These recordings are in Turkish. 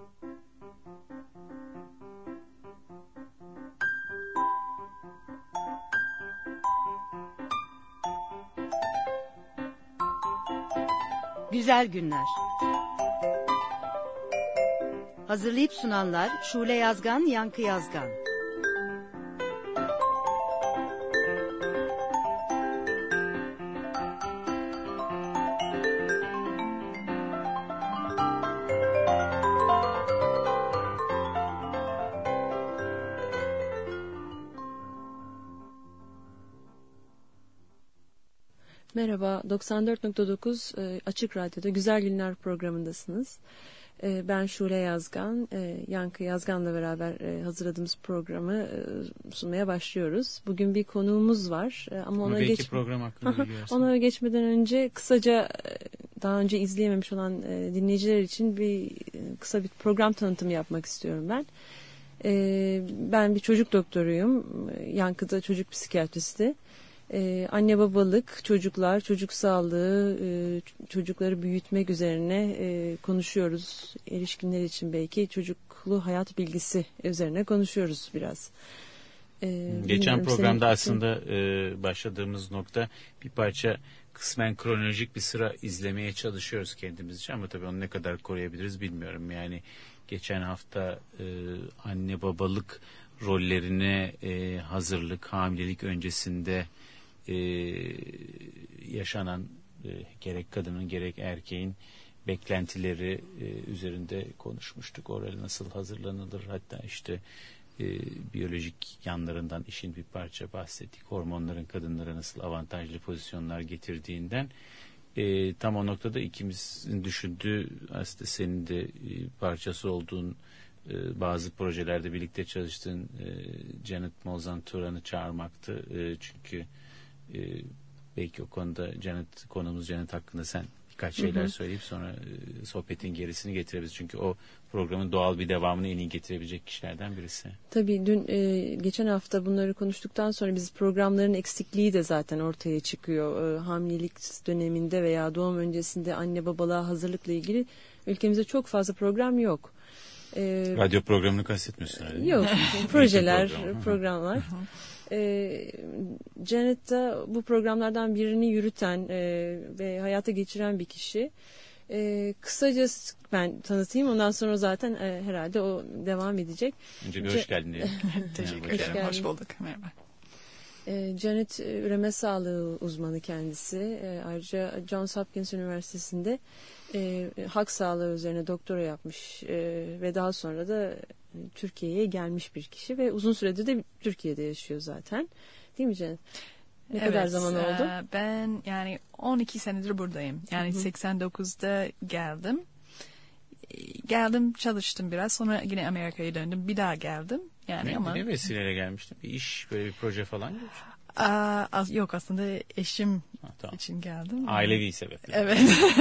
Güzel Günler. Hazırlayıp sunanlar Şule Yazgan, Yankı Yazgan. Merhaba, 94.9 Açık Radyo'da Güzel Günler programındasınız. Ben Şule Yazgan, Yankı Yazgan'la beraber hazırladığımız programı sunmaya başlıyoruz. Bugün bir konuğumuz var ama ona geçmeden önce kısaca daha önce izleyememiş olan dinleyiciler için kısa bir program tanıtımı yapmak istiyorum ben. Ben bir çocuk doktoruyum, Yankı'da çocuk psikiyatristi. Anne babalık, çocuklar, çocuk sağlığı, çocukları büyütmek üzerine konuşuyoruz. Erişkinler için belki çocuklu hayat bilgisi üzerine konuşuyoruz biraz. Geçen programda aslında başladığımız nokta bir parça kısmen kronolojik bir sıra izlemeye çalışıyoruz kendimizce ama tabii onu ne kadar koruyabiliriz bilmiyorum. Yani geçen hafta anne babalık rollerine hazırlık, hamilelik öncesinde yaşanan gerek kadının gerek erkeğin beklentileri üzerinde konuşmuştuk. Oraya nasıl hazırlanılır, hatta işte biyolojik yanlarından işin bir parça bahsettik. Hormonların kadınlara nasıl avantajlı pozisyonlar getirdiğinden tam o noktada ikimizin düşündüğü, aslında senin de parçası olduğun bazı projelerde birlikte çalıştığın Janet Moulton Turan'ı çağırmaktı. Çünkü belki o konuda konumuz Janet hakkında sen birkaç şeyler söyleyip sonra sohbetin gerisini getirebiliriz. Çünkü o programın doğal bir devamını en iyi getirebilecek kişilerden birisi. Tabii dün geçen hafta bunları konuştuktan sonra biz programların eksikliği de zaten ortaya çıkıyor. Hamilelik döneminde veya doğum öncesinde anne babalığa hazırlıkla ilgili ülkemizde çok fazla program yok. Radyo programını kastetmiyorsun herhalde. Yok, projeler, programlar. Janet da bu programlardan birini yürüten ve hayata geçiren bir kişi. Kısaca ben tanıtayım, ondan sonra zaten herhalde o devam edecek. Önce bir hoş geldin diyelim. Teşekkür ederim, hoş bulduk. Merhaba. Janet üreme sağlığı uzmanı kendisi. Ayrıca Johns Hopkins Üniversitesi'nde halk sağlığı üzerine doktora yapmış ve daha sonra da Türkiye'ye gelmiş bir kişi ve uzun süredir de Türkiye'de yaşıyor zaten. Değil mi Janet? Ne kadar zaman oldu? Ben yani 12 senedir buradayım. Yani 89'da geldim. Geldim, çalıştım biraz. Sonra yine Amerika'ya döndüm. Bir daha geldim. Yani ne vesileyle gelmiştin? Bir iş, böyle bir proje falan yok. Yok, aslında eşim için geldim. Ailevi sebeple. Evet.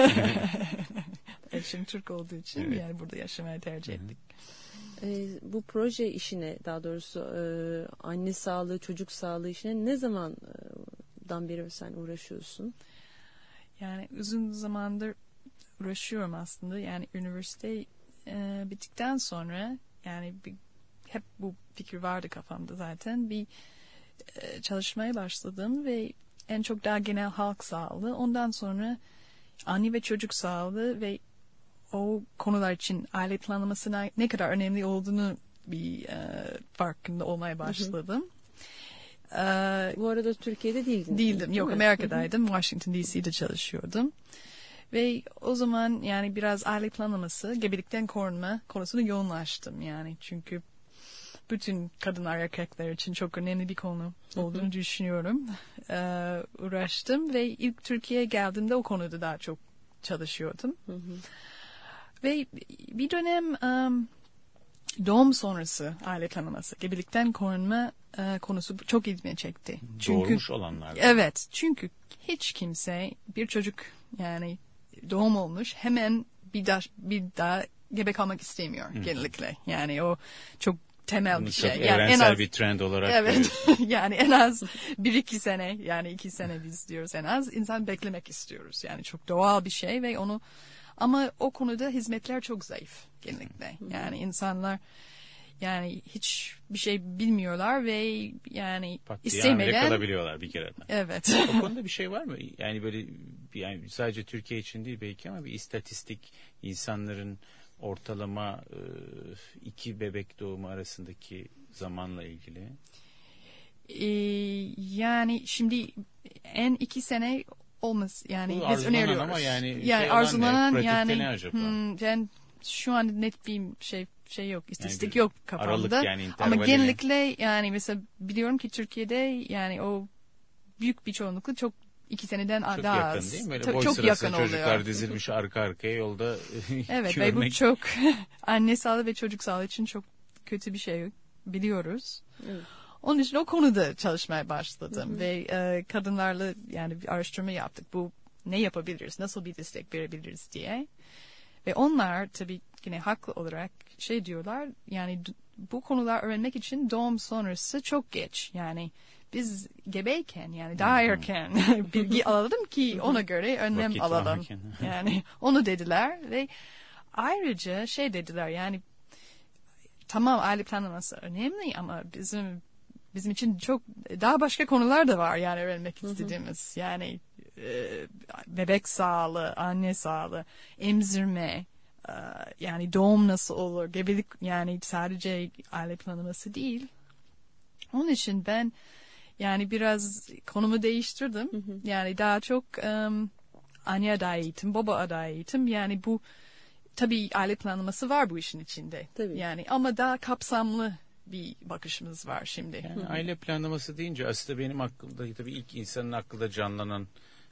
Eşim Türk olduğu için yani burada yaşamayı tercih ettik. Bu proje işine, daha doğrusu anne sağlığı, çocuk sağlığı işine ne zamandan beri sen uğraşıyorsun? Yani uzun zamandır uğraşıyorum aslında. Yani üniversite bittikten sonra yani hep bu fikir vardı kafamda zaten. Bir çalışmaya başladım ve en çok daha genel halk sağlığı. Ondan sonra anne ve çocuk sağlığı ve o konular için aile planlamasına ne kadar önemli olduğunu farkında olmaya başladım. Bu arada Türkiye'de değildin. Değildim. Yok, Amerika'daydım. Washington DC'de çalışıyordum. Ve o zaman yani biraz aile planlaması, gebelikten korunma konusunda yoğunlaştım yani. Çünkü bütün kadınlar, erkekler için çok önemli bir konu olduğunu düşünüyorum. Uğraştım ve ilk Türkiye'ye geldiğimde o konuda daha çok çalışıyordum. Ve bir dönem doğum sonrası aile planlaması, gebelikten korunma konusu çok ilgimi çekti. Doğurmuş olanlar. Evet, çünkü hiç kimse bir çocuk yani doğum olmuş hemen bir daha gebe kalmak istemiyor genellikle. Yani o çok temel bir şey. Yani evrensel bir trend olarak. Evet. Yani en az 1-2 sene, yani 2 sene biz diyoruz en az, insan beklemek istiyoruz. Yani çok doğal bir şey ve onu Ama o konuda hizmetler çok zayıf genellikle. Yani insanlar yani hiç bir şey bilmiyorlar ve yani istemeden kalabiliyorlar bir kere. Evet. O konuda bir şey var mı? Yani böyle yani sadece Türkiye için değil belki ama bir istatistik insanların ortalama 2 bebek doğumu arasındaki zamanla ilgili. Yani şimdi en 2 sene olmaz yani bu biz öneriyoruz. Ama yani arzulanan yani şu an net bir şey yok, istatistik yani yok kafamda. Yani ama genellikle yani mesela biliyorum ki Türkiye'de yani o büyük bir çoğunlukla çok 2 seneden çok daha yakın az. Değil mi? Böyle boy çok sırası yakın çocuklar oluyor. dizilmiş arka arkaya yolda evet görmek. ve bu çok anne sağlığı ve çocuk sağlığı için çok kötü bir şey biliyoruz. Evet. Onun için o konuda çalışmaya başladım ve kadınlarla yani bir araştırma yaptık. Bu ne yapabiliriz, nasıl bir destek verebiliriz diye. Ve onlar tabii yine haklı olarak şey diyorlar yani bu konular öğrenmek için doğum sonrası çok geç. Yani biz gebeyken yani daha erken bilgi alalım ki ona göre önlem Vakit alalım. Yani onu dediler ve ayrıca şey dediler yani tamam aile planlaması önemli ama bizim için çok daha başka konular da var yani öğrenmek istediğimiz. Yani bebek sağlığı, anne sağlığı, emzirme, yani doğum nasıl olur, gebelik yani sadece aile planlaması değil. Onun için ben yani biraz konumu değiştirdim. Yani daha çok anne aday eğitim, baba aday eğitim yani bu tabii aile planlaması var bu işin içinde. Tabii. Yani ama daha kapsamlı bir bakışımız var şimdi. Yani aile planlaması deyince aslında benim aklımda tabii ilk insanın aklında canlanan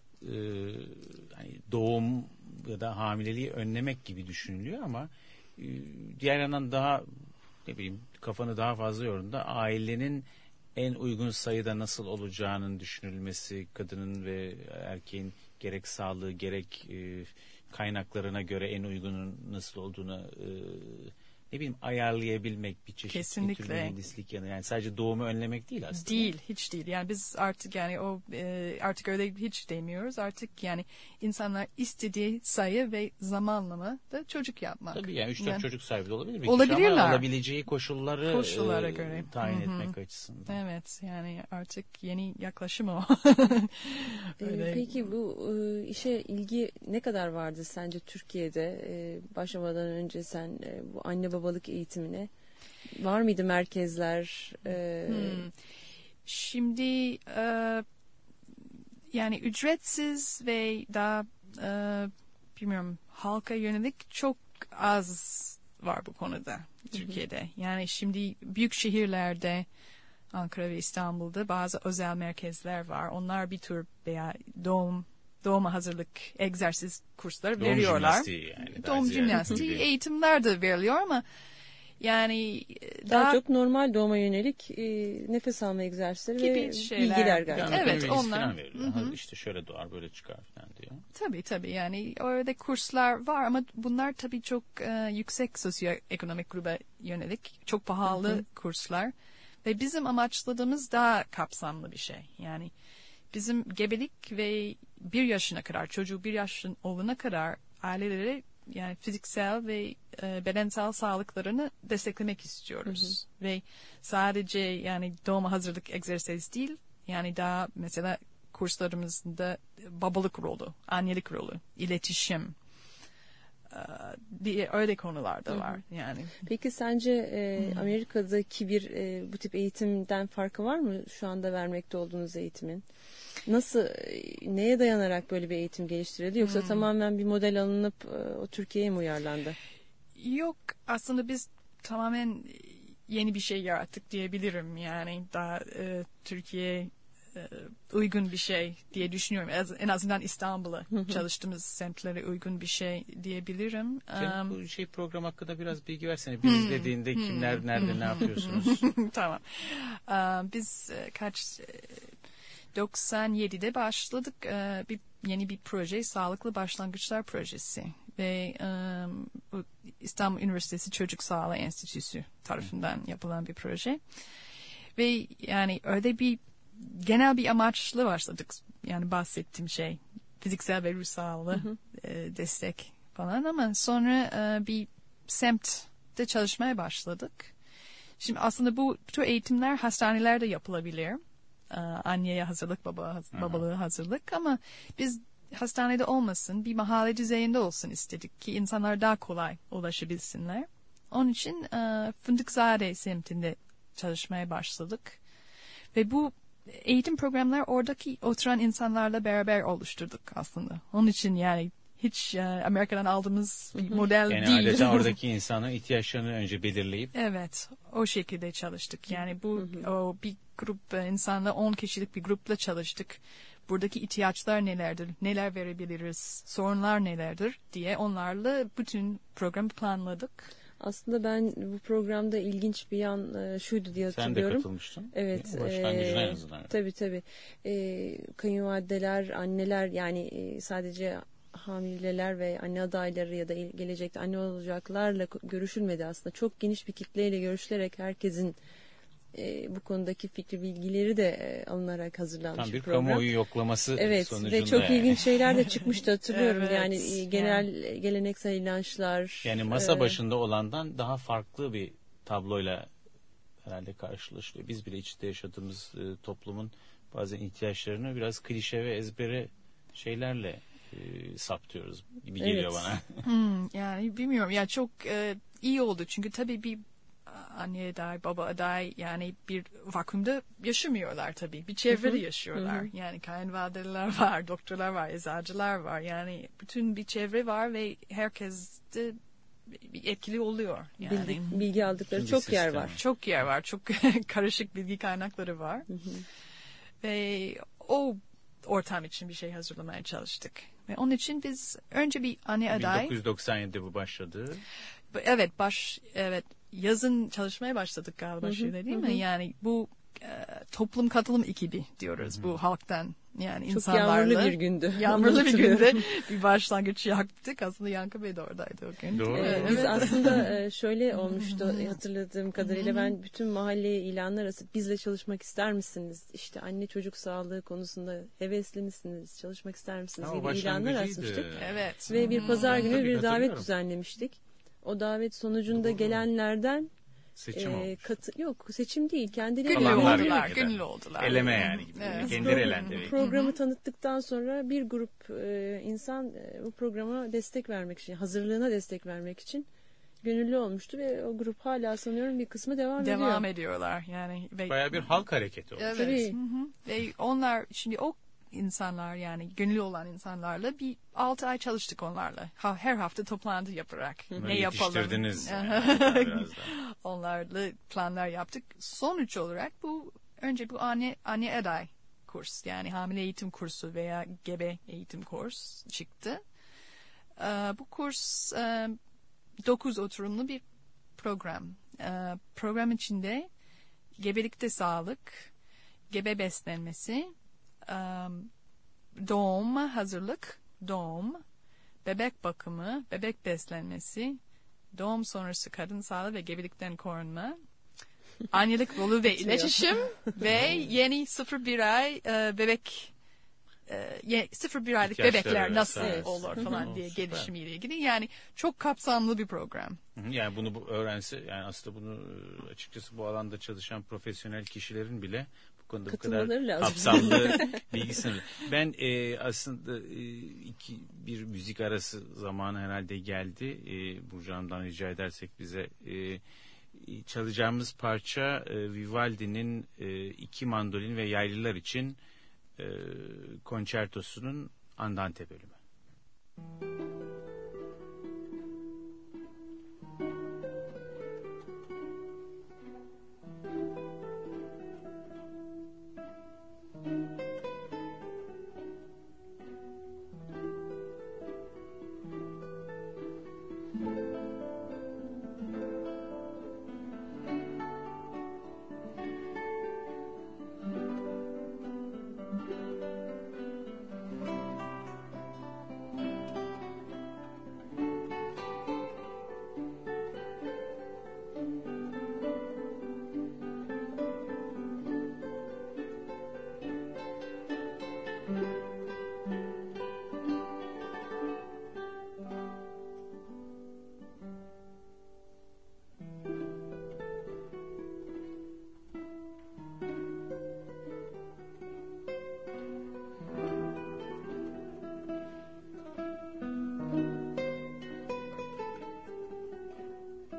hani doğum ya da hamileliği önlemek gibi düşünülüyor ama diğer yandan daha ne bileyim kafanı daha fazla yorduğunda ailenin en uygun sayıda nasıl olacağının düşünülmesi, kadının ve erkeğin gerek sağlığı gerek kaynaklarına göre en uygunun nasıl olduğunu ne bileyim ayarlayabilmek bir çeşit kesinlikle. Bir tür mühendislik yani sadece doğumu önlemek değil aslında. Değil, hiç değil. Yani biz artık yani o artık öyle hiç demiyoruz. Artık yani insanlar istediği sayı ve zamanlama da çocuk yapmak. Tabii yani 3-4 çocuk sahibi de olabilir. Olabilirler. Ama alabileceği koşullara göre tayin etmek açısından. Evet yani artık yeni yaklaşım o. Peki bu işe ilgi ne kadar vardı sence Türkiye'de? Başlamadan önce sen bu anne babalık eğitimine var mıydı merkezler? Şimdi yani ücretsiz ve daha bilmiyorum halka yönelik çok az var bu konuda Türkiye'de. Yani şimdi büyük şehirlerde Ankara ve İstanbul'da bazı özel merkezler var. Onlar bir tür veya doğuma hazırlık egzersiz kursları veriyorlar. Doğum jimnastiği eğitimler de veriliyor ama yani daha çok normal doğuma yönelik nefes alma egzersizleri ve bilgiler galiba. Evet onlar. İşte şöyle doğar böyle çıkar falan diyor. Tabii yani orada kurslar var ama bunlar tabii çok yüksek sosyoekonomik gruba yönelik çok pahalı kurslar. Ve bizim amaçladığımız daha kapsamlı bir şey. Yani bizim gebelik ve 1 yaşına kadar, çocuğu 1 yaşın olana kadar ailelere yani fiziksel ve bedensel sağlıklarını desteklemek istiyoruz. Ve sadece yani doğuma hazırlık egzersiz değil, yani daha mesela kurslarımızda babalık rolü, annelik rolü, iletişim, öyle konular da var yani. Peki sence Amerika'daki bir bu tip eğitimden farkı var mı şu anda vermekte olduğunuz eğitimin? Nasıl, neye dayanarak böyle bir eğitim geliştirildi yoksa tamamen bir model alınıp o Türkiye'ye mi uyarlandı? Yok aslında biz tamamen yeni bir şey yarattık diyebilirim yani daha Türkiye uygun bir şey diye düşünüyorum. En azından İstanbul'a çalıştığımız semtlere uygun bir şey diyebilirim. Sen bu program hakkında biraz bilgi versene. Bir izlediğinde kimler nerede ne yapıyorsunuz? Tamam. Biz 97'de başladık. Yeni bir proje, Sağlıklı Başlangıçlar Projesi. Ve bu İstanbul Üniversitesi Çocuk Sağlığı Enstitüsü tarafından yapılan bir proje. Ve yani öyle bir genel bir amaçlı başladık. Yani bahsettiğim şey fiziksel ve ruh sağlığı destek falan ama sonra bir semtte çalışmaya başladık. Şimdi aslında bu tür eğitimler hastanelerde yapılabilir. Anneye hazırlık, babalığı hazırlık ama biz hastanede olmasın, bir mahalle düzeyinde olsun istedik ki insanlar daha kolay ulaşabilsinler. Onun için Fındıkzade semtinde çalışmaya başladık. Ve bu eğitim programları oradaki oturan insanlarla beraber oluşturduk aslında. Onun için yani hiç Amerika'dan aldığımız bir model yani değil. Yani adeta oradaki insanın ihtiyaçlarını önce belirleyip. Evet, o şekilde çalıştık. Yani bu o bir grup insanla 10 kişilik bir grupla çalıştık. Buradaki ihtiyaçlar nelerdir, neler verebiliriz, sorunlar nelerdir diye onlarla bütün programı planladık. Aslında ben bu programda ilginç bir yan şuydu diye hatırlıyorum. Sen de katılmıştın. Evet. Başlangıcına en azından. Tabii. Kayınvalideler, anneler yani sadece hamileler ve anne adayları ya da gelecekte anne olacaklarla görüşülmedi aslında. Çok geniş bir kitleyle görüşülerek herkesin bu konudaki fikri bilgileri de alınarak hazırlanmış tam bir program. Kamuoyu yoklaması sonucunda. Ve çok ilginç şeyler de çıkmıştı hatırlıyorum. Evet, yani geleneksel inançlar. Yani masa başında olandan daha farklı bir tabloyla herhalde karşılaşılıyor. Biz bile içinde yaşadığımız toplumun bazen ihtiyaçlarını biraz klişe ve ezbere şeylerle saptıyoruz gibi geliyor bana. Yani bilmiyorum ya çok iyi oldu çünkü tabii bir anne aday, baba aday yani bir vakumda yaşamıyorlar tabii. Bir çevrede yaşıyorlar. Yani kayınvalideler var, doktorlar var, eczacılar var. Yani bütün bir çevre var ve herkes de etkili oluyor. Yani. Bilgi aldıkları çok yer var. Çok yer var. Çok karışık bilgi kaynakları var. Ve o ortam için bir şey hazırlamaya çalıştık. Ve onun için biz önce bir anne aday. 1997'de bu başladı. Evet, yazın çalışmaya başladık galiba şöyle değil mi? Yani bu toplum katılım ekibi diyoruz bu halktan. Yani çok insanlarla. yağmurlu bir gündü. Yağmurlu bir günde bir başlangıç yaptık. Aslında Yankı Bey de oradaydı o gün. Doğru. Biz aslında şöyle olmuştu hatırladığım kadarıyla ben bütün mahalleye ilanlar asıp bizle çalışmak ister misiniz? İşte anne çocuk sağlığı konusunda hevesli misiniz? Çalışmak ister misiniz? Gibi ilanlar asmıştık. Evet. Ve bir pazar günü Tabii, bir davet düzenlemiştik. O davet sonucunda gelenlerden seçim olmuş. Yok seçim değil. Kendileri Gönüllü oldular. Eleme yani. Evet. Kendileri elendi. Programı tanıttıktan sonra bir grup insan bu programa destek vermek için, hazırlığına destek vermek için gönüllü olmuştu ve o grup hala sanıyorum bir kısmı devam ediyor. Devam ediyorlar yani. Bayağı bir halk hareketi olmuş. Evet. Tabii. Ve onlar şimdi o insanlar yani gönüllü olan insanlarla bir 6 ay çalıştık onlarla. Her hafta toplantı yaparak. Ne yapalım? Yetiştirdiniz. Onlarla planlar yaptık. Sonuç olarak önce bu anne aday kurs yani hamile eğitim kursu veya gebe eğitim kurs çıktı. Bu kurs 9 oturumlu bir program. Program içinde gebelikte sağlık, gebe beslenmesi, doğum hazırlık, bebek bakımı, bebek beslenmesi, doğum sonrası kadın sağlığı ve gebelikten korunma, annelik rolü ve iletişim ve yeni 0-1 ay bebek 0-1 aylık bebekler nasıl olur falan diye gelişimiyle ilgili. Yani çok kapsamlı bir program. Yani bunu öğrense yani aslında bunu açıkçası bu alanda çalışan profesyonel kişilerin bile bu konuda bu kadar kapsamlı bilgi sınırı. Ben aslında bir müzik arası zamanı herhalde geldi. Burcu Hanım'dan rica edersek bize çalacağımız parça Vivaldi'nin 2 mandolin ve yaylılar için konçertosunun Andante bölümü.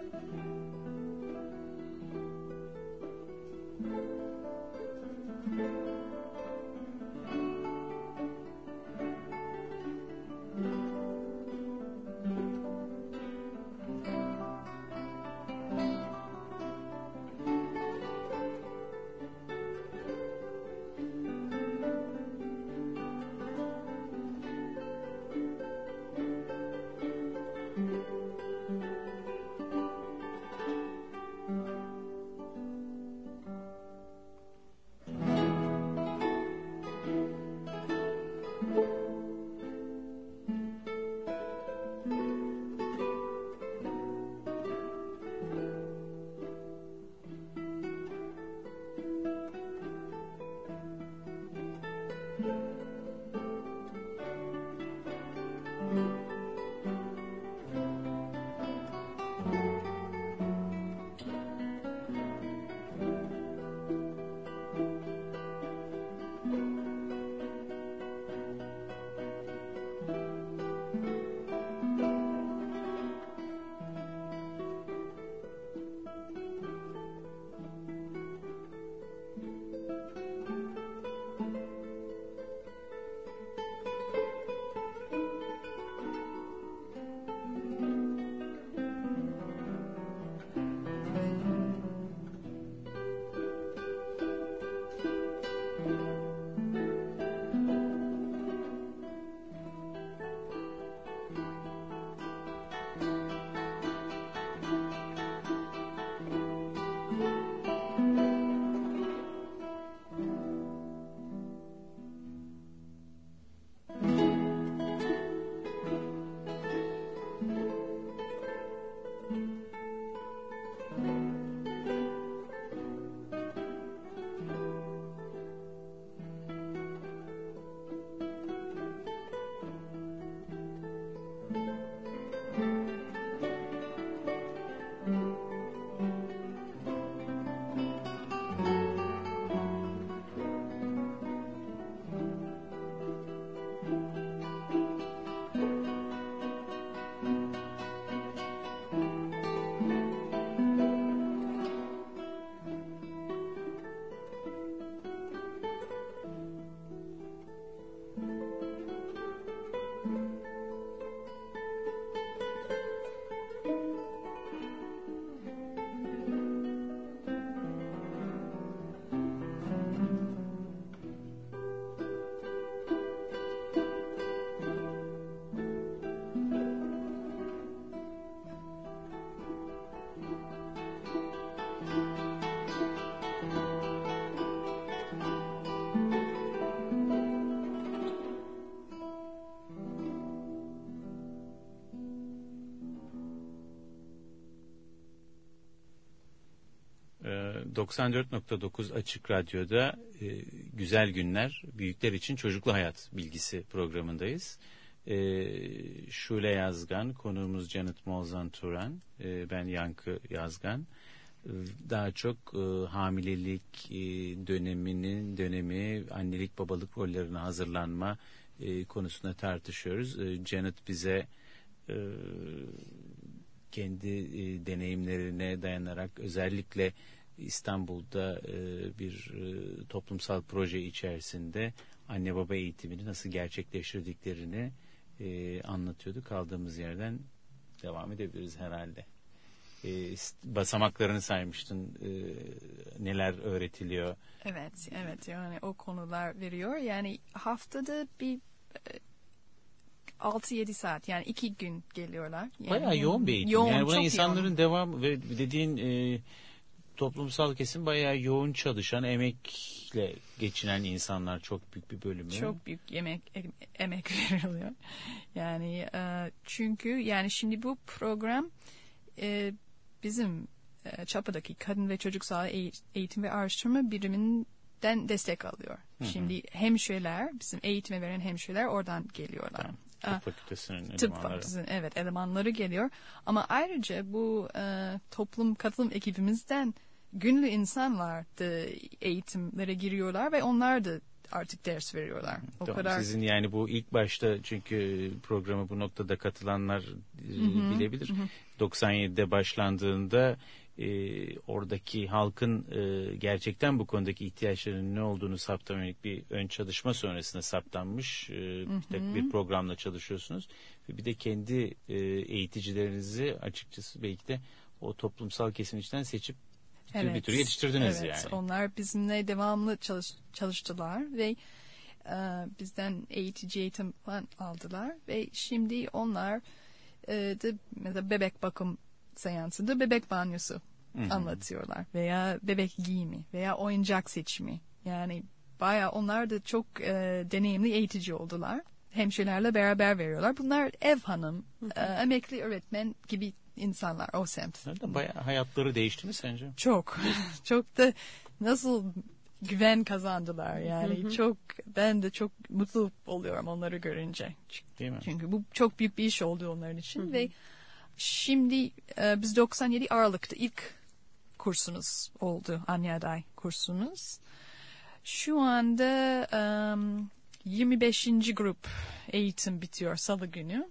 94.9 Açık Radyo'da Güzel Günler, Büyükler için Çocuklu Hayat bilgisi programındayız. Şule Yazgan, konuğumuz Janet Moulton-Turan, ben Yankı Yazgan. Daha çok hamilelik dönemi, annelik babalık rollerine hazırlanma konusunda tartışıyoruz. Janet bize kendi deneyimlerine dayanarak özellikle İstanbul'da bir toplumsal proje içerisinde anne baba eğitimini nasıl gerçekleştirdiklerini anlatıyordu. Kaldığımız yerden devam edebiliriz herhalde. Basamaklarını saymıştın, neler öğretiliyor. Evet, yani o konular veriyor. Yani haftada bir 6-7 saat, yani 2 gün geliyorlar. Yani bayağı yoğun bir eğitim. Yoğun, yani buna çok insanların yoğun. devam ve dediğin toplumsal kesim bayağı yoğun çalışan, emekle geçinen insanlar, çok büyük bir bölümü. Çok büyük emek veriliyor. Yani çünkü yani şimdi bu program bizim Çapa'daki Kadın ve Çocuksal Eğitim ve Araştırma Biriminden destek alıyor. Hı hı. Şimdi hemşireler, bizim eğitime veren hemşireler oradan geliyorlar. Tıp fakültesinin elemanları. Tıp fakültesinin, evet, elemanları geliyor. Ama ayrıca bu katılım ekibimizden günlü insanlar da eğitimlere giriyorlar ve onlar da artık ders veriyorlar. O Tamam, kadar. sizin yani bu ilk başta, çünkü programa bu noktada katılanlar bilebilir. 97'de başlandığında oradaki halkın gerçekten bu konudaki ihtiyaçlarının ne olduğunu saptamayak bir ön çalışma sonrasında saptanmış bir programla çalışıyorsunuz. Ve bir de kendi eğiticilerinizi açıkçası belki de o toplumsal kesim içinden seçip bir tür yetiştirdiniz evet, yani. Onlar bizimle devamlı çalıştılar ve bizden eğitim falan aldılar ve şimdi onlar da mesela bebek bakım seansında bebek banyosu anlatıyorlar veya bebek giyimi veya oyuncak seçimi. Yani bayağı onlar da çok deneyimli eğitici oldular. Hemşirelerle beraber veriyorlar. Bunlar ev hanım, emekli öğretmen gibi insanlar o semt. Bayağı hayatları değişti mi sence? Çok. Çok da nasıl güven kazandılar yani. Ben de çok mutlu oluyorum onları görünce. Değil mi? Çünkü bu çok büyük bir iş oldu onların için ve şimdi biz 97 Aralık'ta ilk kursunuz oldu. Anne aday kursunuz. Şu anda 25. grup eğitim bitiyor Salı günü.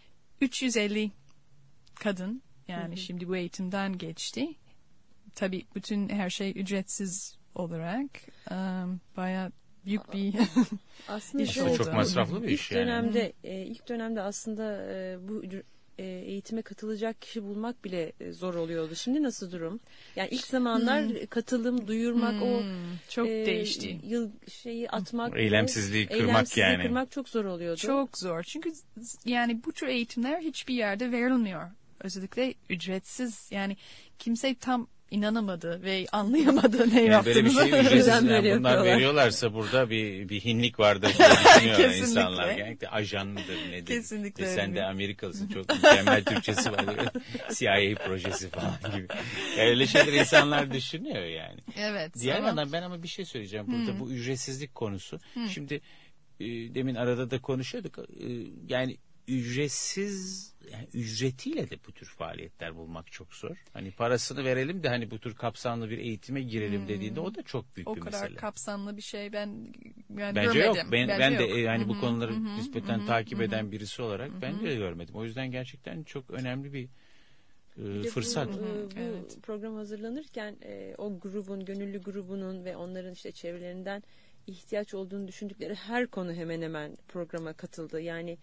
350 kadın yani şimdi bu eğitimden geçti. Tabii bütün her şey ücretsiz olarak bayağı büyük bir aslında iş Aslında oldu. çok masraflı bir iş yani. İlk dönemde aslında bu eğitime katılacak kişi bulmak bile zor oluyordu. Şimdi nasıl durum? Yani ilk zamanlar katılım, duyurmak, o çok değişti. Şeyi atmak, Eylemsizliği kırmak çok zor oluyordu. Çok zor. Çünkü yani bu tür eğitimler hiçbir yerde verilmiyor. Özellikle ücretsiz. Yani kimse tam inanamadı ve anlayamadı ne yaptığımızı. Böyle bir şey ücretsiz. Bunlar veriyorlarsa burada bir hinlik vardır diye düşünüyor insanlar. Genellikle ajan mıdır nedir? Kesinlikle. Sen de Amerikalısın, çok mükemmel Türkçesi var. CIA projesi falan gibi. Öyle şeyler insanlar düşünüyor yani. Evet. Diğer yandan ben ama bir şey söyleyeceğim burada, bu ücretsizlik konusu. Şimdi demin arada da konuşuyorduk. Yani ücretsiz, yani ücretiyle de bu tür faaliyetler bulmak çok zor. Hani parasını verelim de hani bu tür kapsamlı bir eğitime girelim dediğinde o da çok büyük bir mesele. O kadar kapsamlı bir şey ben bence görmedim. Yok. Ben de yok. yani bu konuları nispeten takip eden birisi olarak ben de görmedim. O yüzden gerçekten çok önemli bir fırsat. Bu program hazırlanırken o grubun, gönüllü grubunun ve onların işte çevrelerinden ihtiyaç olduğunu düşündükleri her konu hemen hemen programa katıldı. Yani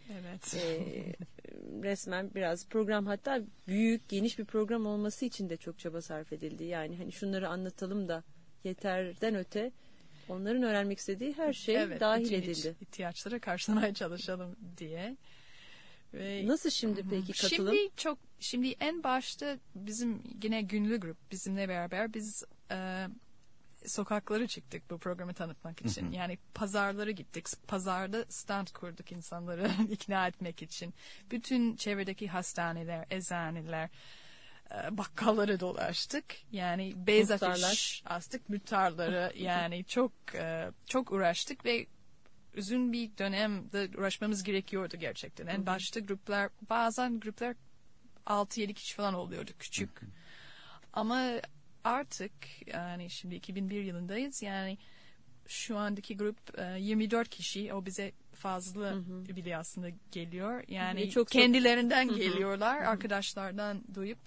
resmen biraz program, hatta büyük, geniş bir program olması için de çok çaba sarf edildi. Yani hani şunları anlatalım da yeterden öte onların öğrenmek istediği her şey dahil edildi. İhtiyaçları karşılamaya çalışalım diye. Ve nasıl şimdi peki katılım? Şimdi en başta bizim yine gönüllü grup bizimle beraber biz sokaklara çıktık bu programı tanıtmak için. Yani pazarlara gittik. Pazarda stand kurduk insanları ikna etmek için. Bütün çevredeki hastaneler, eczaneler, bakkalları dolaştık. Yani beyaz afiş astık, muhtarları. Yani çok uğraştık ve uzun bir dönemde uğraşmamız gerekiyordu gerçekten. En başta bazen gruplar 6-7 kişi falan oluyordu, küçük. Ama artık yani şimdi 2001 yılındayız, yani şu andaki grup 24 kişi, o bize fazla bile aslında geliyor. Yani çok kendilerinden geliyorlar, arkadaşlardan duyup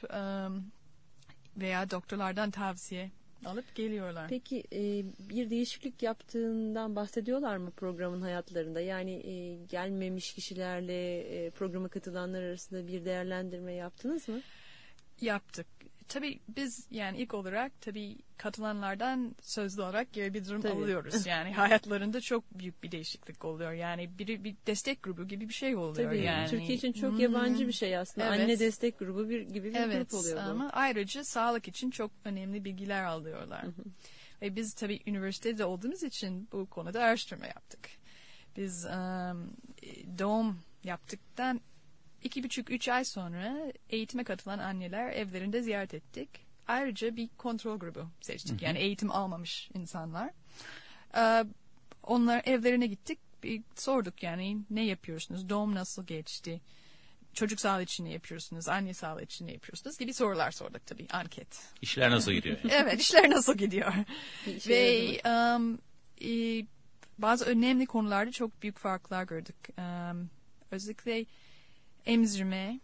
veya doktorlardan tavsiye alıp geliyorlar. Peki bir değişiklik yaptığından bahsediyorlar mı programın hayatlarında? Yani gelmemiş kişilerle programa katılanlar arasında bir değerlendirme yaptınız mı? Yaptık. Tabii biz yani ilk olarak tabii katılanlardan sözlü olarak geri bir durum alıyoruz. Yani hayatlarında çok büyük bir değişiklik oluyor. Yani bir destek grubu gibi bir şey oluyor. Tabii, yani. Türkiye için çok yabancı bir şey aslında. Evet. Anne destek grubu gibi bir grup oluyor. Evet, ama ayrıca sağlık için çok önemli bilgiler alıyorlar. Ve biz tabii üniversitede olduğumuz için bu konuda araştırma yaptık. Biz doğum yaptıktan 2,5-3 ay sonra eğitime katılan anneler evlerinde ziyaret ettik. Ayrıca bir kontrol grubu seçtik. Yani eğitim almamış insanlar. Onlar evlerine gittik. Sorduk yani ne yapıyorsunuz? Doğum nasıl geçti? Çocuk sağlığı için ne yapıyorsunuz? Anne sağlığı için ne yapıyorsunuz? Gibi sorular sorduk tabii. Anket. İşler nasıl gidiyor? Evet, işler nasıl gidiyor? Ve bazı önemli konularda çok büyük farklar gördük. Özellikle emzirme,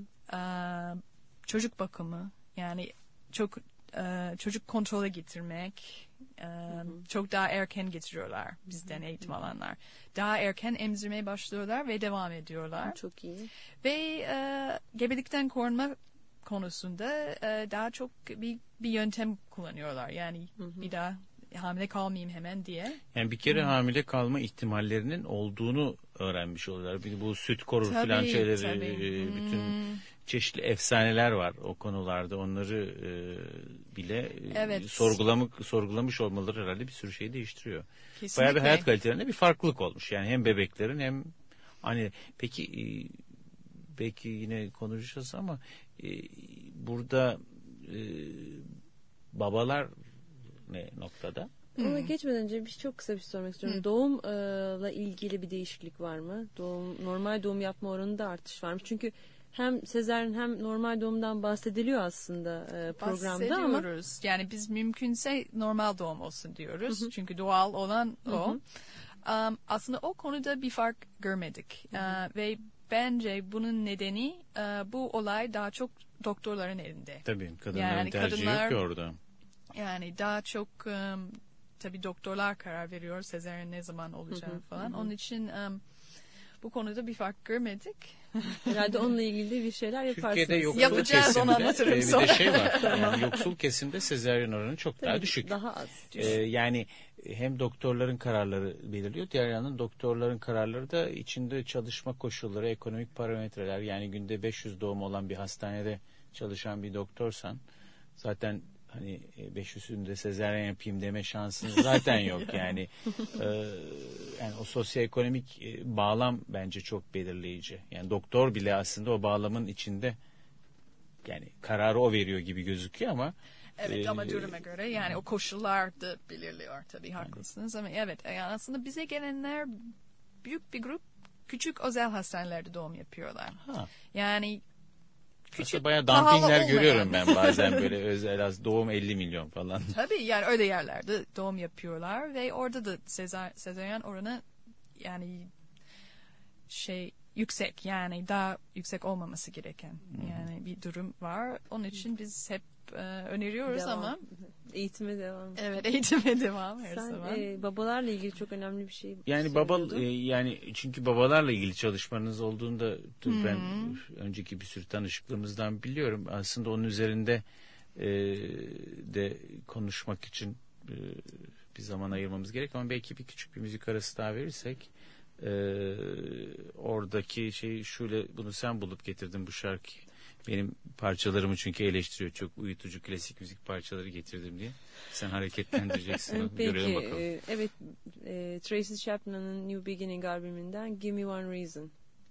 çocuk bakımı, yani çok çocuk kontrole getirmek, çok daha erken getiriyorlar bizden eğitim alanlar. Daha erken emzirmeye başlıyorlar ve devam ediyorlar. Çok iyi. Ve gebelikten korunma konusunda daha çok bir yöntem kullanıyorlar. Yani bir daha hamile kalmayayım hemen diye. Yani bir kere hamile kalma ihtimallerinin olduğunu öğrenmiş oluyorlar. Bir bu süt korur filan şeyleri, bütün çeşitli efsaneler var o konularda. Onları bile sorgulamış olmaları herhalde bir sürü şeyi değiştiriyor. Kesinlikle. Bayağı bir hayat kalitelerinde bir farklılık olmuş. Yani hem bebeklerin hem hani peki belki yine konuşacağız ama burada babalar ne noktada? Ona geçmeden önce çok kısa bir şey sormak istiyorum. Doğumla ilgili bir değişiklik var mı? Normal doğum yapma oranında artış var mı? Çünkü hem sezaryen hem normal doğumdan bahsediliyor aslında programda ama. Bahsediyoruz. Yani biz mümkünse normal doğum olsun diyoruz. Çünkü doğal olan o. Aslında o konuda bir fark görmedik. Ve bence bunun nedeni bu olay daha çok doktorların elinde. Tabii kadınların yani tercihi yok ki orada. Yani daha çok tabii doktorlar karar veriyor sezaryen ne zaman olacağı falan. Onun için bu konuda bir fark görmedik. Herhalde onunla ilgili de bir şeyler yaparsınız. Türkiye'de yoksul Yapacağız, kesimde onu anlatırım sonra. bir de şey var. Yani yoksul kesimde sezaryen oranı çok daha düşük. Daha az. Yani hem doktorların kararları belirliyor. Diğer yandan doktorların kararları da içinde çalışma koşulları, ekonomik parametreler. Yani günde 500 doğum olan bir hastanede çalışan bir doktorsan zaten hani 500'ünde sezaryen yapayım deme şansın zaten yok yani. Yani o sosyoekonomik bağlam bence çok belirleyici. Yani doktor bile aslında o bağlamın içinde yani kararı o veriyor gibi gözüküyor ama evet ama duruma göre yani o koşullar da belirliyor tabii haklısınız ama evet yani aslında bize gelenler büyük bir grup küçük özel hastanelerde doğum yapıyorlar. Yani aslında bayağı dumpingler görüyorum ben bazen böyle özel az doğum 50 milyon falan. Tabii yani öyle yerlerde doğum yapıyorlar ve orada da sezaryen oranı yani yüksek yani daha yüksek olmaması gereken yani bir durum var. Onun için biz hep öneriyoruz ama eğitime devam. Evet eğitime devam her zaman. Sen babalarla ilgili çok önemli bir şey. Yani yani çünkü babalarla ilgili çalışmanız olduğunda ben önceki bir sürü tanışıklığımızdan biliyorum. Aslında onun üzerinde de konuşmak için bir zaman ayırmamız gerek ama belki bir küçük bir müzik arası daha verirsek oradaki şöyle bunu sen bulup getirdin bu şarkı. Benim parçalarımı çünkü eleştiriyor. Çok uyutucu klasik müzik parçaları getirdim diye. Sen hareketlendireceksin. Peki, görelim bakalım. Evet, Tracy Chapman'ın New Beginning albümünden Give Me One Reason.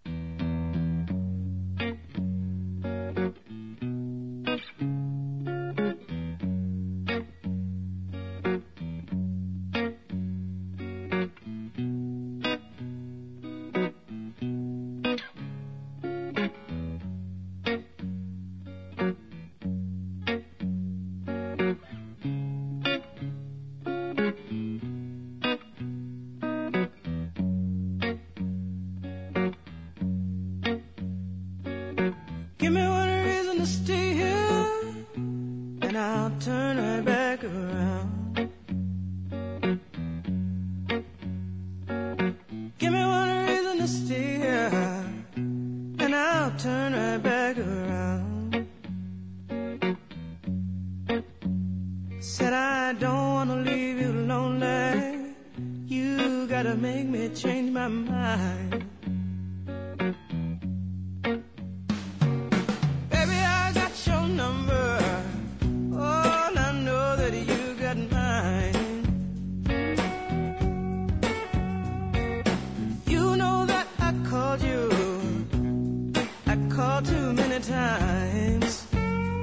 Give me one reason to stay here, and I'll turn right back around. Give me one reason to stay here, and I'll turn right back around. Said I don't want to leave you lonely. You gotta make me change my mind. Times.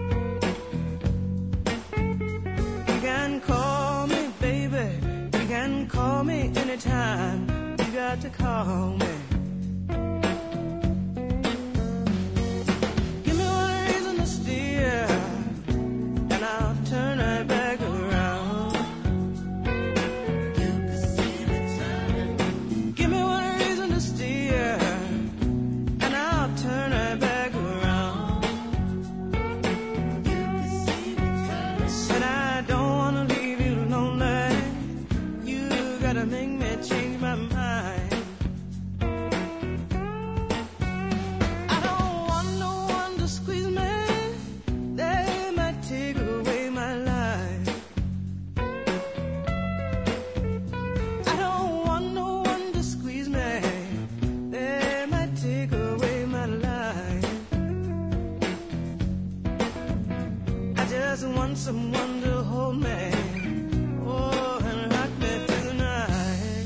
You can call me, baby. You can call me anytime. You got to call me. Give me one reason to stay here, and I'll turn right back around. You can see the time. just want someone to hold me. Oh, and rock me through the night.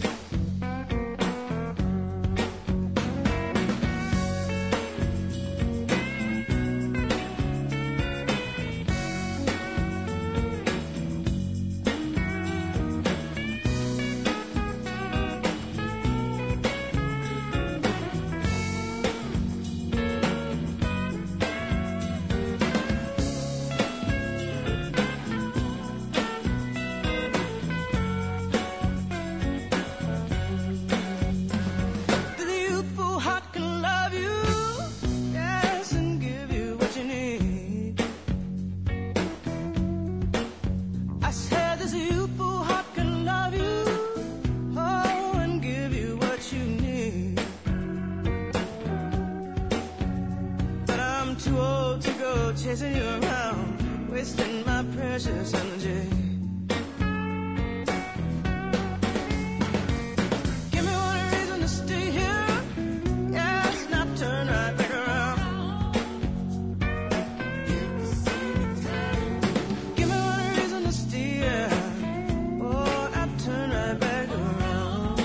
Chasing you around, wasting my precious energy. Give me one reason to stay here. Yes, now turn right back around. Give me one reason to stay here. Oh, now turn right back around.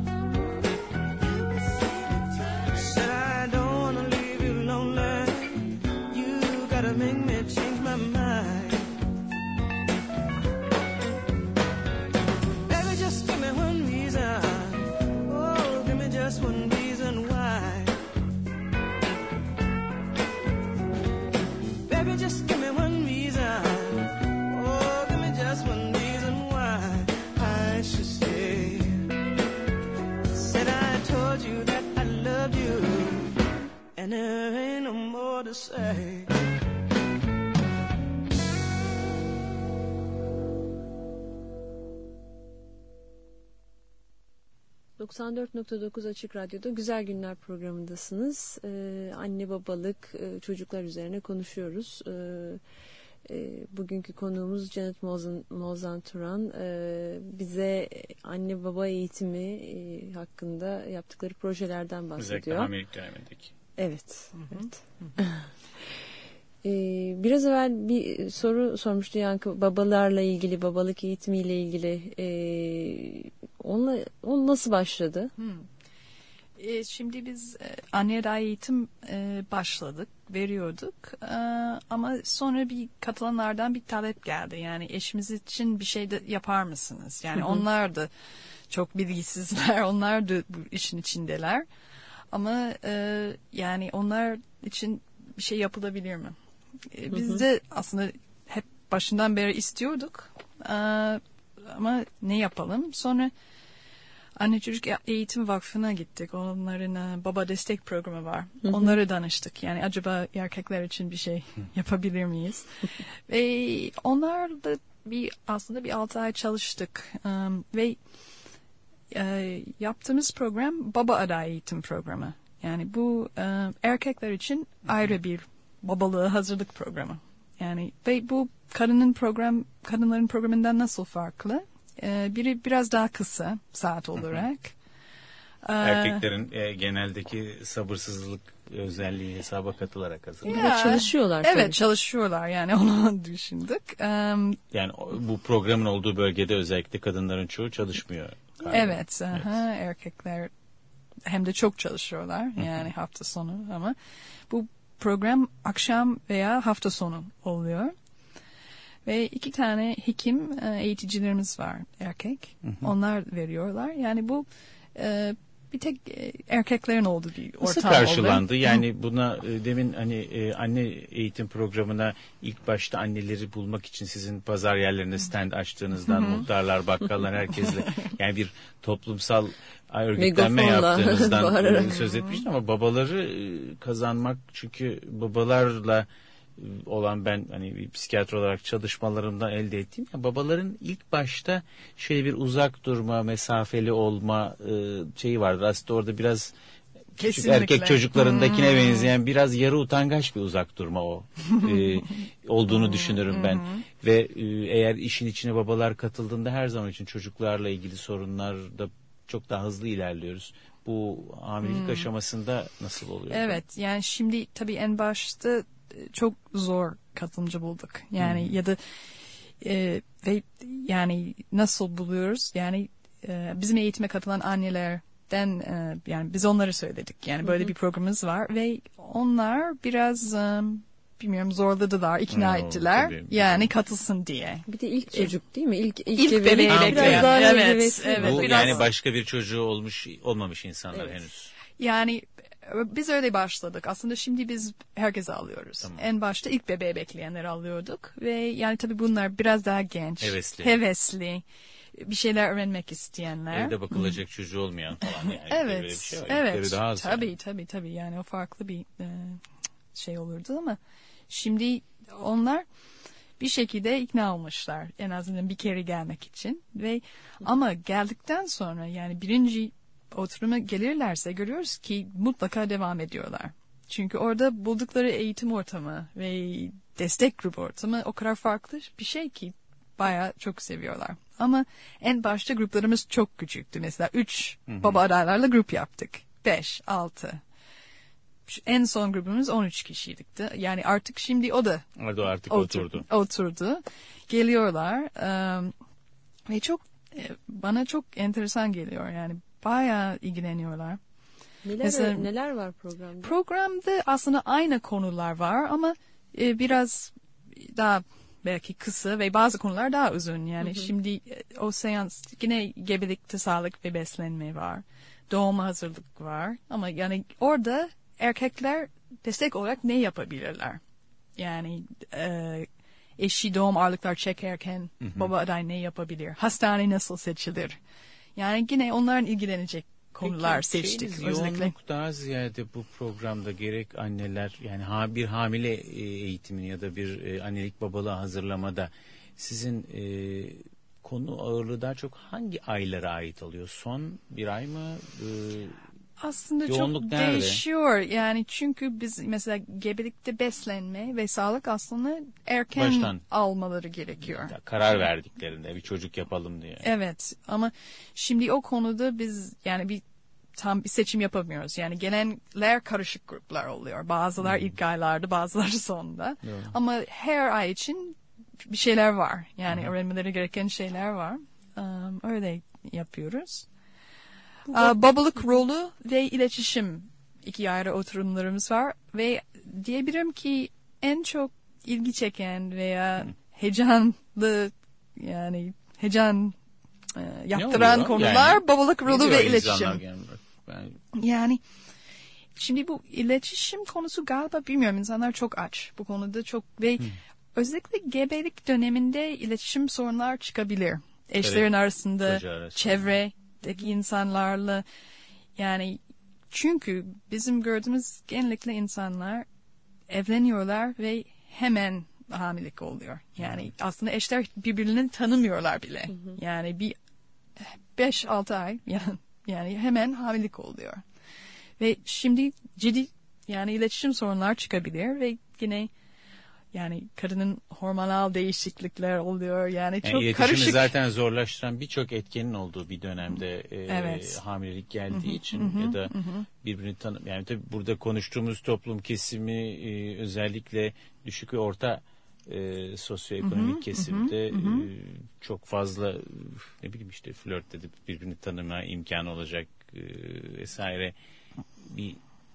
Said I don't wanna leave you lonely. Gotta make me change my mind. Baby, just give me one reason. Oh, give me just one reason why. Baby, just give me one reason. Oh, give me just one reason why I should stay. Said I told you that I loved you, and there ain't no more to say. 94.9 Açık Radyo'da Güzel Günler programındasınız. Anne babalık, çocuklar üzerine konuşuyoruz. Bugünkü konuğumuz Janet Mouzan Turan. Bize anne baba eğitimi hakkında yaptıkları projelerden bahsediyor. Özellikle hamilelik dönemindeki. Evet. Evet. Biraz evvel bir soru sormuştu Yankı, babalarla ilgili, babalık eğitimiyle ilgili. Onunla nasıl başladı? Şimdi biz anne dair eğitim başladık, veriyorduk. Ama sonra bir katılanlardan bir talep geldi. Yani eşimiz için bir şey de yapar mısınız? Yani onlar da çok bilgisizler, onlar da bu işin içindeler. Ama yani onlar için bir şey yapılabilir mi? Biz de aslında hep başından beri istiyorduk. Ama ne yapalım? Sonra Anne Çocuk Eğitim Vakfı'na gittik. Onların baba destek programı var. Onlara danıştık. Yani acaba erkekler için bir şey yapabilir miyiz? Ve onlarla aslında bir 6 ay çalıştık. Ve yaptığımız program baba adayı eğitim programı. Yani bu erkekler için ayrı bir babalığa hazırlık programı. Yani ve bu kadınların programından nasıl farklı? Biri biraz daha kısa saat olarak. Erkeklerin geneldeki sabırsızlık özelliği hesaba katılarak hazırlanıyor. Evet, çalışıyorlar. Evet, tabii. Çalışıyorlar yani onu düşündük. Yani bu programın olduğu bölgede özellikle kadınların çoğu çalışmıyor. Galiba. Evet, erkekler hem de çok çalışıyorlar yani hafta sonu ama bu program akşam veya hafta sonu oluyor. Ve 2 tane hekim eğiticilerimiz var erkek. Onlar veriyorlar. Yani bu bir tek erkeklerin olduğu bir ortam oldu. Nasıl karşılandı? Yani buna demin hani anne eğitim programına ilk başta anneleri bulmak için sizin pazar yerlerinde stand açtığınızdan muhtarlar, bakkallar herkesle yani bir toplumsal örgütlenme yaptığınızdan söz etmiştim ama babaları kazanmak çünkü babalarla olan ben hani bir psikiyatr olarak çalışmalarımdan elde ettiğim ya babaların ilk başta şöyle bir uzak durma, mesafeli olma şeyi vardır. Aslında orada biraz küçük erkek çocuklarındakine benzeyen biraz yarı utangaç bir uzak durma olduğunu düşünürüm ben. Ve eğer işin içine babalar katıldığında her zaman için çocuklarla ilgili sorunlarda çok daha hızlı ilerliyoruz. Bu hamilelik aşamasında nasıl oluyor? Evet yani şimdi tabii en başta çok zor katılımcı bulduk. Yani ya da ve yani nasıl buluyoruz? Yani bizim eğitime katılan annelerden yani biz onları söyledik. Yani böyle bir programımız var ve onlar biraz bilmiyorum zorladılar, ikna ettiler. Tabii. Yani katılsın diye. Bir de ilk çocuk değil mi? İlk bebeği biraz bekleyen. daha Evet, hevesli. evet. Bu biraz- yani başka bir çocuğu olmamış insanlar Evet. henüz. Yani biz öyle başladık. Aslında şimdi biz herkese alıyoruz. Tamam. En başta ilk bebeği bekleyenleri alıyorduk ve yani tabii bunlar biraz daha genç, hevesli, bir şeyler öğrenmek isteyenler. Evde bakılacak çocuğu olmayan falan yani. Evet, Böyle bir şey var. evet. İlkleri daha az yani. Tabii yani o farklı bir şey olurdu ama şimdi onlar bir şekilde ikna olmuşlar en azından bir kere gelmek için ve ama geldikten sonra yani birinci oturuma gelirlerse görüyoruz ki mutlaka devam ediyorlar. Çünkü orada buldukları eğitim ortamı ve destek grubu ortamı o kadar farklı bir şey ki bayağı çok seviyorlar. Ama en başta gruplarımız çok küçüktü. Mesela 3 baba adaylarla grup yaptık. 5, 6. En son grubumuz 13 kişiydik. Yani artık şimdi o da Orada artık oturdu. Geliyorlar ve çok bana çok enteresan geliyor. Yani bayağı ilgileniyorlar. Neler var programda? Programda aslında aynı konular var ama biraz daha belki kısa ve bazı konular daha uzun. Yani şimdi o seans yine gebelikte sağlık ve beslenme var. Doğuma hazırlık var. Ama yani orada erkekler destek olarak ne yapabilirler? Yani eşi doğum ağırlıklar çekerken baba aday ne yapabilir? Hastane nasıl seçilir? Yani yine onların ilgilenecek konular seçtik. Yoğunluk daha ziyade bu programda gerek anneler yani bir hamile eğitimini ya da bir annelik babalığa hazırlamada sizin konu ağırlığı daha çok hangi aylara ait oluyor? Son bir ay mı? Aslında yoğunluk çok nerede? değişiyor. Yani çünkü biz mesela gebelikte beslenme ve sağlık aslında erken Baştan almaları gerekiyor. Karar verdiklerinde bir çocuk yapalım diye. Evet ama şimdi o konuda biz yani tam bir seçim yapamıyoruz. Yani gelenler karışık gruplar oluyor. Bazılar ilk aylarda, bazıları sonda. Evet. Ama her ay için bir şeyler var. Yani öğrenmeleri gereken şeyler var. Öyle yapıyoruz. Babalık rolü ve iletişim 2 ayrı oturumlarımız var ve diyebilirim ki en çok ilgi çeken veya heyecanlı yani heyecan yaptıran konular yani, babalık rolü ve iletişim. Yani şimdi bu iletişim konusu galiba bilmiyorum insanlar çok aç bu konuda çok ve özellikle gebelik döneminde iletişim sorunlar çıkabilir. Eşlerin arasında, çevredeki insanlarla yani çünkü bizim gördüğümüz genellikle insanlar evleniyorlar ve hemen hamilelik oluyor. Yani aslında eşler birbirlerini tanımıyorlar bile. Yani bir 5-6 ay yani hemen hamilelik oluyor. Ve şimdi ciddi yani iletişim sorunlar çıkabilir ve yine yani kadının hormonal değişiklikler oluyor. Yani çok iletişimi karışık. Zaten zorlaştıran birçok etkenin olduğu bir dönemde hamilelik geldiği için ya da birbirini yani tabii burada konuştuğumuz toplum kesimi özellikle düşük ve orta sosyoekonomik kesimde çok fazla ne bileyim işte flört edip birbirini tanıma imkanı olacak vesaire bir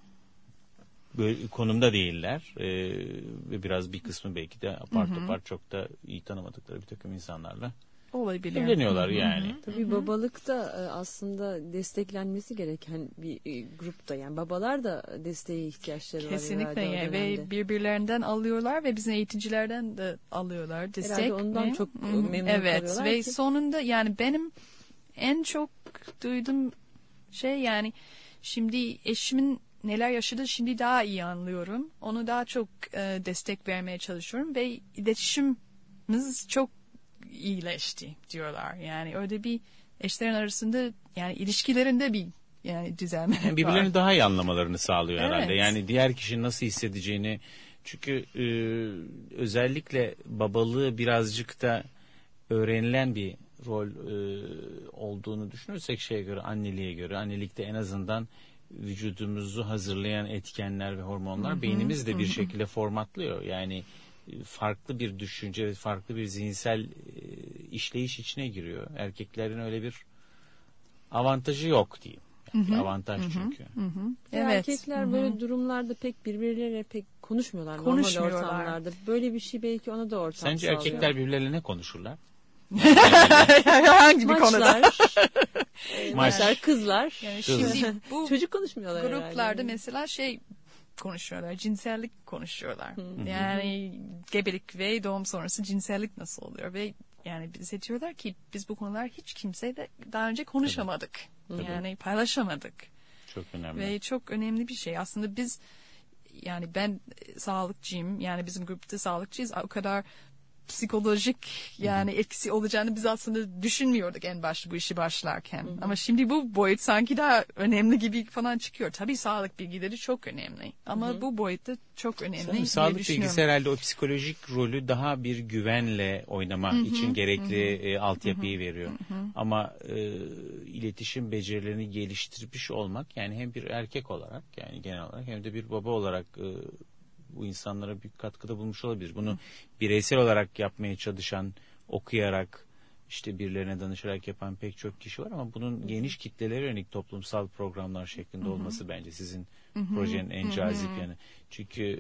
böyle konumda değiller ve biraz bir kısmı belki de apar topar çok da iyi tanımadıkları bir takım insanlarla olabilir. Evleniyorlar yani. Tabii babalıkta aslında desteklenmesi gereken bir grupta yani babalar da desteğe ihtiyaçları kesinlikle var. Kesinlikle ve birbirlerinden alıyorlar ve bizim eğiticilerden de alıyorlar destek. Herhalde ondan çok memnun kalıyorlar ve ki. sonunda yani benim en çok duyduğum şey yani şimdi eşimin neler yaşadı şimdi daha iyi anlıyorum. Onu daha çok destek vermeye çalışıyorum ve iletişimimiz çok iyileşti diyorlar. Yani öyle bir eşlerin arasında yani ilişkilerinde bir yani düzelme yani birbirlerini var. Daha iyi anlamalarını sağlıyor herhalde. Evet. Yani diğer kişinin nasıl hissedeceğini çünkü özellikle babalığı birazcık da öğrenilen bir rol olduğunu düşünürsek şeye göre anneliğe göre annelikte en azından vücudumuzu hazırlayan etkenler ve hormonlar beynimiz de bir şekilde formatlıyor. Yani farklı bir düşünce ve farklı bir zihinsel işleyiş içine giriyor. Erkeklerin öyle bir avantajı yok diyeyim. Yani avantaj çünkü. Evet. Erkekler böyle durumlarda pek birbirleriyle pek konuşmuyorlar normal Konuşmuyorlar. ortamlarda. Böyle bir şey belki ona da ortam Sence sağlıyor. erkekler birbirleriyle ne konuşurlar? Hangi bir konuda? Maçlar, kızlar. Yani şimdi bu Çocuk konuşmuyorlar gruplarda herhalde. mesela konuşuyorlar, cinsellik konuşuyorlar. Yani gebelik ve doğum sonrası cinsellik nasıl oluyor ve yani bize diyorlar ki biz bu konular hiç kimseyle daha önce konuşamadık. Yani paylaşamadık. Çok önemli. Ve çok önemli bir şey. Aslında biz yani ben sağlıkçıyım. Yani bizim grupta sağlıkçıyız. O kadar psikolojik yani etkisi olacağını biz aslında düşünmüyorduk en başta bu işi başlarken. Ama şimdi bu boyut sanki daha önemli gibi falan çıkıyor. Tabii sağlık bilgileri çok önemli. Ama bu boyutta çok önemli Sanırım diye sağlık düşünüyorum. bilgisi herhalde o psikolojik rolü daha bir güvenle oynama için gerekli altyapıyı veriyor. Ama iletişim becerilerini geliştirmiş olmak yani hem bir erkek olarak yani genel olarak hem de bir baba olarak bu insanlara büyük katkıda bulmuş olabilir. Bunu bireysel olarak yapmaya çalışan, okuyarak, işte birilerine danışarak yapan pek çok kişi var ama bunun geniş kitlelere yönelik toplumsal programlar şeklinde olması bence sizin projenin en cazip yanı. Çünkü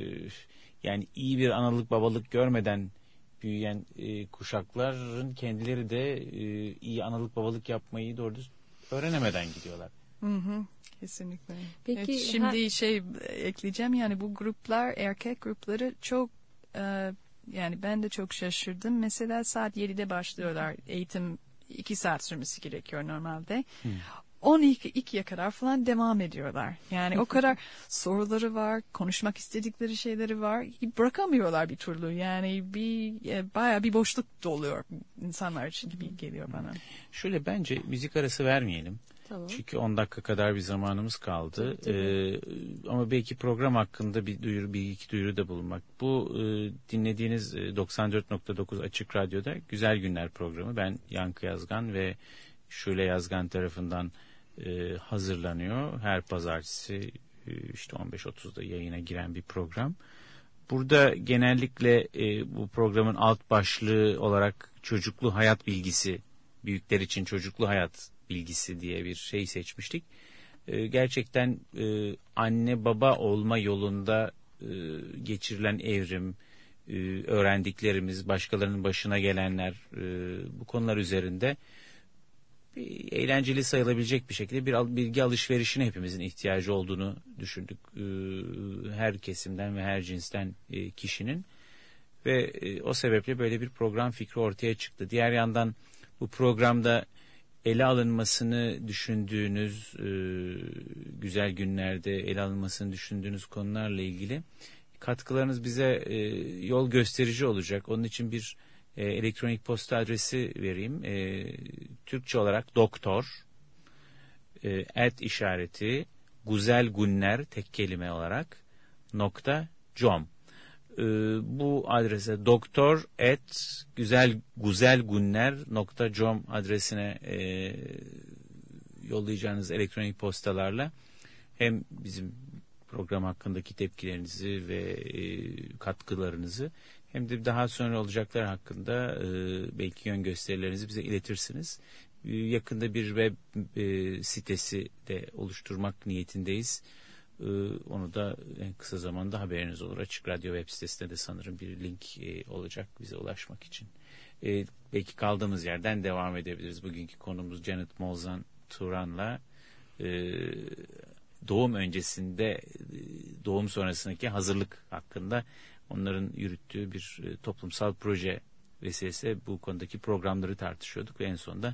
yani iyi bir analık babalık görmeden büyüyen kuşakların kendileri de iyi analık babalık yapmayı doğru düz öğrenemeden gidiyorlar. Kesinlikle. Peki, Evet, şimdi ekleyeceğim yani bu gruplar erkek grupları çok yani ben de çok şaşırdım. Mesela saat 7'de başlıyorlar. Eğitim 2 saat sürmesi gerekiyor normalde. 12'ye kadar falan devam ediyorlar. Yani o kadar soruları var, konuşmak istedikleri şeyleri var. Bırakamıyorlar bir türlü. Yani bayağı bir boşluk doluyor insanlar için gibi geliyor bana. Şöyle bence müzik arası vermeyelim. Tamam. Çünkü 10 dakika kadar bir zamanımız kaldı. Ama belki program hakkında bir iki duyuru da bulunmak. Bu dinlediğiniz 94.9 Açık Radyo'da Güzel Günler programı. Ben Yankı Yazgan ve Şule Yazgan tarafından hazırlanıyor. Her pazartesi işte 15.30'da yayına giren bir program. Burada genellikle bu programın alt başlığı olarak çocuklu hayat bilgisi, büyükler için çocuklu hayat bilgisi diye bir şey seçmiştik. Gerçekten anne baba olma yolunda geçirilen evrim, öğrendiklerimiz, başkalarının başına gelenler bu konular üzerinde eğlenceli sayılabilecek bir şekilde bir bilgi alışverişine hepimizin ihtiyacı olduğunu düşündük. Her kesimden ve her cinsten kişinin ve o sebeple böyle bir program fikri ortaya çıktı. Diğer yandan bu programda ele alınmasını düşündüğünüz güzel günlerde ele alınmasını düşündüğünüz konularla ilgili katkılarınız bize yol gösterici olacak. Onun için bir elektronik posta adresi vereyim. Türkçe olarak doktor @guzelgunner tek kelime olarak .com. Bu adrese doktor@guzelgunner.com adresine yollayacağınız elektronik postalarla hem bizim program hakkındaki tepkilerinizi ve katkılarınızı hem de daha sonra olacaklar hakkında belki yön gösterilerinizi bize iletirsiniz. Yakında bir web sitesi de oluşturmak niyetindeyiz. Onu da en kısa zamanda haberiniz olur. Açık Radyo web sitesinde de sanırım bir link olacak bize ulaşmak için. Belki kaldığımız yerden devam edebiliriz. Bugünkü konumuz Janet Molzan Turan'la doğum öncesinde, doğum sonrasındaki hazırlık hakkında onların yürüttüğü bir toplumsal proje vesilesiyle bu konudaki programları tartışıyorduk ve en sonunda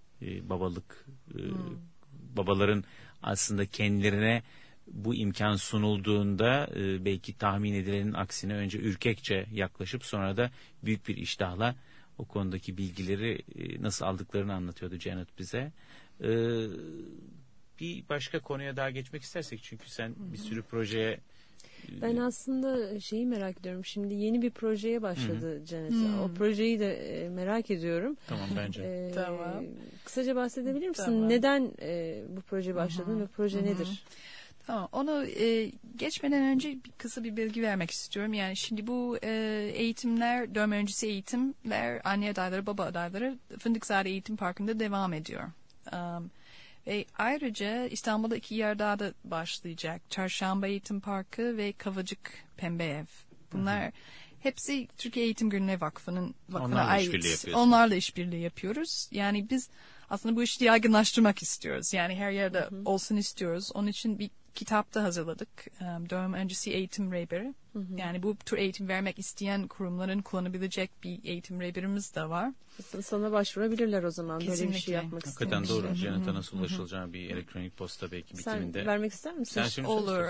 babaların aslında kendilerine bu imkan sunulduğunda belki tahmin edilenin aksine önce ürkekçe yaklaşıp sonra da büyük bir iştahla o konudaki bilgileri nasıl aldıklarını anlatıyordu Janet bize. Bir başka konuya daha geçmek istersek çünkü sen bir sürü projeye Ben aslında şeyi merak ediyorum. Şimdi yeni bir projeye başladı Janet. O projeyi de merak ediyorum. Tamam bence. Tamam. Kısaca bahsedebilir misin? Tamam. Neden bu proje başladın ve proje nedir? Tamam, onu geçmeden önce kısa bir bilgi vermek istiyorum. Yani şimdi bu eğitimler, doğum öncesi eğitimler, anne adayları, baba adayları Fındıkzade Eğitim Parkı'nda devam ediyor. Ve ayrıca İstanbul'da 2 yer daha da başlayacak. Çarşamba Eğitim Parkı ve Kavacık Pembe Ev. Bunlar hepsi Türkiye Eğitim Gönüllü Vakfı'na ait. Onlarla işbirliği yapıyoruz. Yani biz aslında bu işi yaygınlaştırmak istiyoruz. Yani her yerde olsun istiyoruz. Onun için bir kitap da hazırladık. Doğum öncesi eğitim rehberi. Yani bu tür eğitim vermek isteyen kurumların kullanabilecek bir eğitim rehberimiz de var. Sana başvurabilirler o zaman. Kesinlikle. Böyle bir şey yapmak Hakikaten isteyen doğru. kişiler. Janet'a nasıl ulaşılacağı bir elektronik posta belki bitiminde. Sen vermek ister misin? Sen şimdi Olur.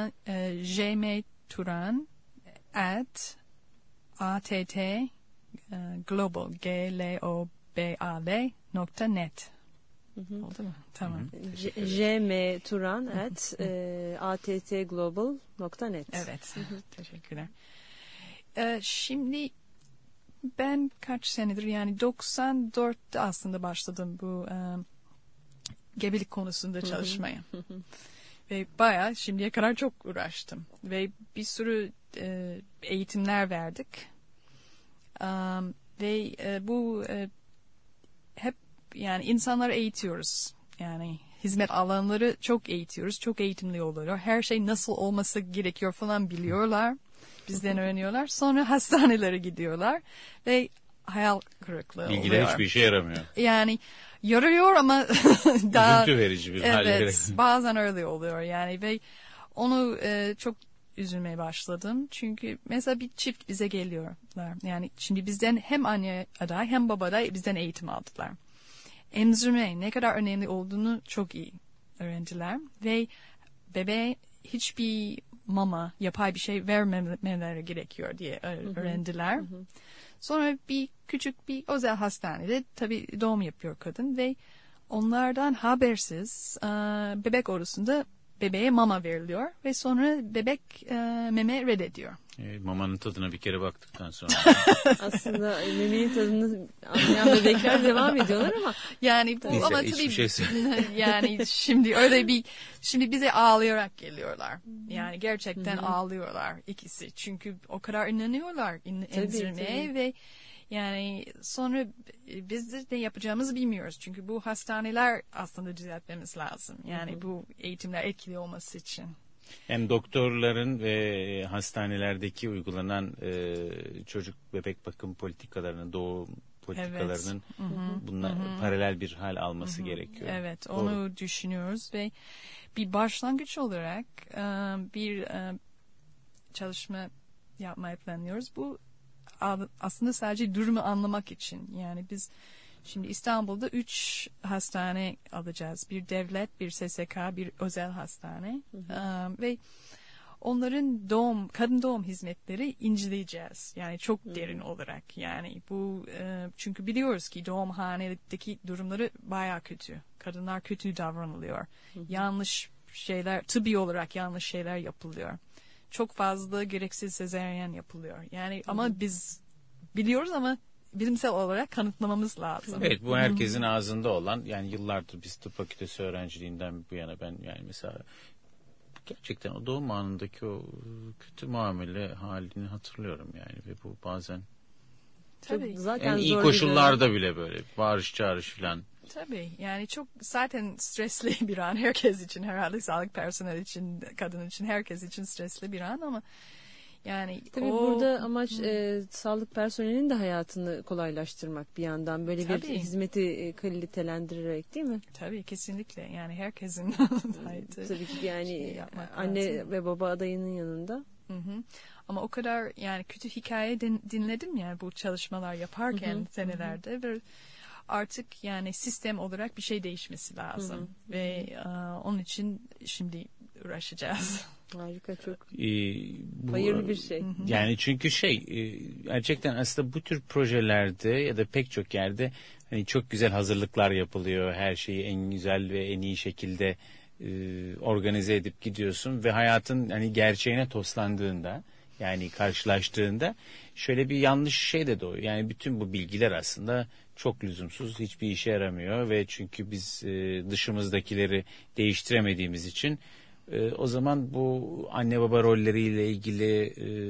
jmturan @att global global.net. Oldu mu? Tamam. jmturan@attglobal.net. Evet. Teşekkürler. Şimdi ben kaç senedir, yani 94'te aslında başladım bu gebelik konusunda çalışmaya. Ve bayağı şimdiye kadar çok uğraştım. Ve bir sürü eğitimler verdik. Ve bu hep yani insanları eğitiyoruz. Yani hizmet alanları çok eğitiyoruz. Çok eğitimli oluyor. Her şey nasıl olması gerekiyor falan biliyorlar. Bizden öğreniyorlar. Sonra hastanelere gidiyorlar. Ve hayal kırıklığı oluyor. Bilgiler hiçbir işe yaramıyor. Yani yarıyor ama daha... Üzüntü verici bir hal. Evet, bazen öyle oluyor yani. Ve onu çok üzülmeye başladım. Çünkü mesela bir çift bize geliyorlar. Yani şimdi bizden hem anne aday hem baba aday bizden eğitim aldılar. Emzirme ne kadar önemli olduğunu çok iyi öğrendiler. Ve bebeğe hiçbir mama, yapay bir şey vermemeleri gerekiyor diye öğrendiler. Sonra küçük bir özel hastanede tabii doğum yapıyor kadın ve onlardan habersiz bebek odasında bebeğe mama veriliyor ve sonra bebek meme reddediyor. Mamanın tadına bir kere baktıktan sonra. Aslında memenin tadını anlayan bebekler devam ediyorlar ama yani bu neyse, ama tabii şey yani şimdi öyle şimdi bize ağlayarak geliyorlar. Yani gerçekten ağlıyorlar ikisi. Çünkü o kadar inanıyorlar emzirmeye ve yani sonra biz de ne yapacağımızı bilmiyoruz. Çünkü bu hastaneler aslında düzeltmemiz lazım. Yani bu eğitimler etkili olması için. Hem doktorların ve hastanelerdeki uygulanan çocuk bebek bakım politikalarının, doğum politikalarının bununla paralel bir hal alması gerekiyor. Evet, onu düşünüyoruz ve bir başlangıç olarak bir çalışma yapmayı planlıyoruz. Bu aslında sadece durumu anlamak için. Yani biz şimdi İstanbul'da 3 hastane alacağız. Bir devlet, bir SSK, bir özel hastane. Ve onların kadın doğum hizmetleri inceleyeceğiz. Yani çok derin olarak. Yani bu çünkü biliyoruz ki doğumhanedeki durumları bayağı kötü. Kadınlar kötü davranılıyor. Yanlış şeyler, tıbbi olarak yanlış şeyler yapılıyor. Çok fazla gereksiz sezaryen yapılıyor. Yani ama biz biliyoruz ama bilimsel olarak kanıtlamamız lazım. Evet, bu herkesin ağzında olan, yani yıllardır biz tıp fakültesi öğrenciliğinden bu yana ben yani mesela gerçekten o doğum anındaki o kötü muamele halini hatırlıyorum yani ve bu bazen Tabii. Zaten en iyi koşullarda bile böyle bağırış çağırış falan. Tabii yani çok zaten stresli bir an herkes için, herhalde sağlık personeli için, kadın için, herkes için stresli bir an ama yani tabii burada amaç sağlık personelinin de hayatını kolaylaştırmak bir yandan, böyle bir hizmeti kalitelendirerek, değil mi? Tabii kesinlikle, yani herkesin hayatı. Tabii ki yani anne lazım. Ve baba adayının yanında. Ama o kadar yani kötü hikaye dinledim yani bu çalışmalar yaparken senelerde ve artık yani sistem olarak bir şey değişmesi lazım ve onun için şimdi uğraşacağız. Harika, çok hayırlı bir şey. Yani çünkü gerçekten aslında bu tür projelerde ya da pek çok yerde hani çok güzel hazırlıklar yapılıyor. Her şeyi en güzel ve en iyi şekilde organize edip gidiyorsun ve hayatın hani gerçeğine toslandığında, yani karşılaştığında şöyle bir yanlış şey de doğuyor. Yani bütün bu bilgiler aslında çok lüzumsuz, hiçbir işe yaramıyor ve çünkü biz dışımızdakileri değiştiremediğimiz için o zaman bu anne baba rolleriyle ilgili